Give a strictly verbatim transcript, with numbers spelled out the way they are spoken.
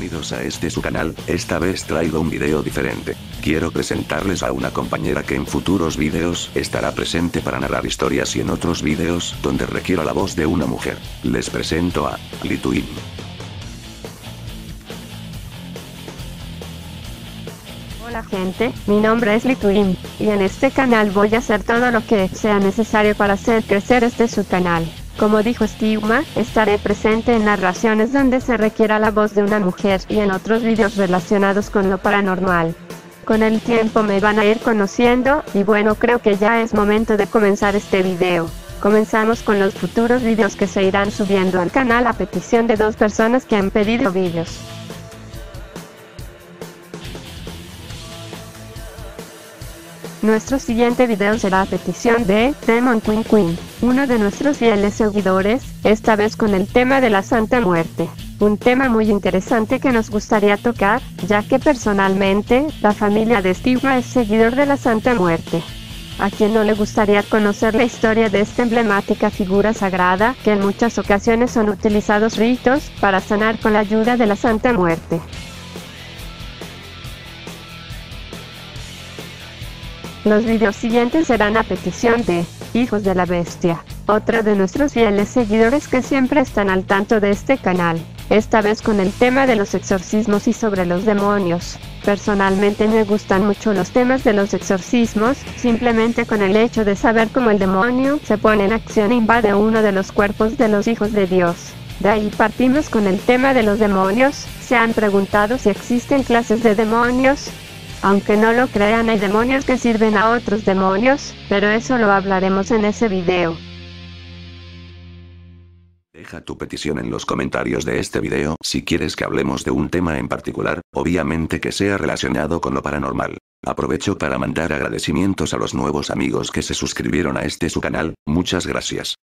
bienvenidos a este su canal. Esta vez traigo un video diferente. Quiero presentarles a una compañera que en futuros videos estará presente para narrar historias y en otros videos donde requiera la voz de una mujer. Les presento a Lituin. Hola gente, mi nombre es Lituin, y en este canal voy a hacer todo lo que sea necesario para hacer crecer este su canal. Como dijo Stigma, estaré presente en narraciones donde se requiera la voz de una mujer y en otros videos relacionados con lo paranormal. Con el tiempo me van a ir conociendo, y bueno, creo que ya es momento de comenzar este video. Comenzamos con los futuros videos que se irán subiendo al canal a petición de dos personas que han pedido videos. Nuestro siguiente video será a petición de Demon Queen Queen, uno de nuestros fieles seguidores, esta vez con el tema de la Santa Muerte. Un tema muy interesante que nos gustaría tocar, ya que personalmente, la familia de Stigma es seguidor de la Santa Muerte. ¿A quien no le gustaría conocer la historia de esta emblemática figura sagrada, que en muchas ocasiones son utilizados ritos, para sanar con la ayuda de la Santa Muerte? Los videos siguientes serán a petición de Hijos de la Bestia, otro de nuestros fieles seguidores que siempre están al tanto de este canal, esta vez con el tema de los exorcismos y sobre los demonios. Personalmente me gustan mucho los temas de los exorcismos, simplemente con el hecho de saber cómo el demonio se pone en acción e invade uno de los cuerpos de los hijos de Dios. De ahí partimos con el tema de los demonios. ¿Se han preguntado si existen clases de demonios? Aunque no lo crean, hay demonios que sirven a otros demonios, pero eso lo hablaremos en ese video. Deja tu petición en los comentarios de este video si quieres que hablemos de un tema en particular, obviamente que sea relacionado con lo paranormal. Aprovecho para mandar agradecimientos a los nuevos amigos que se suscribieron a este su canal, muchas gracias.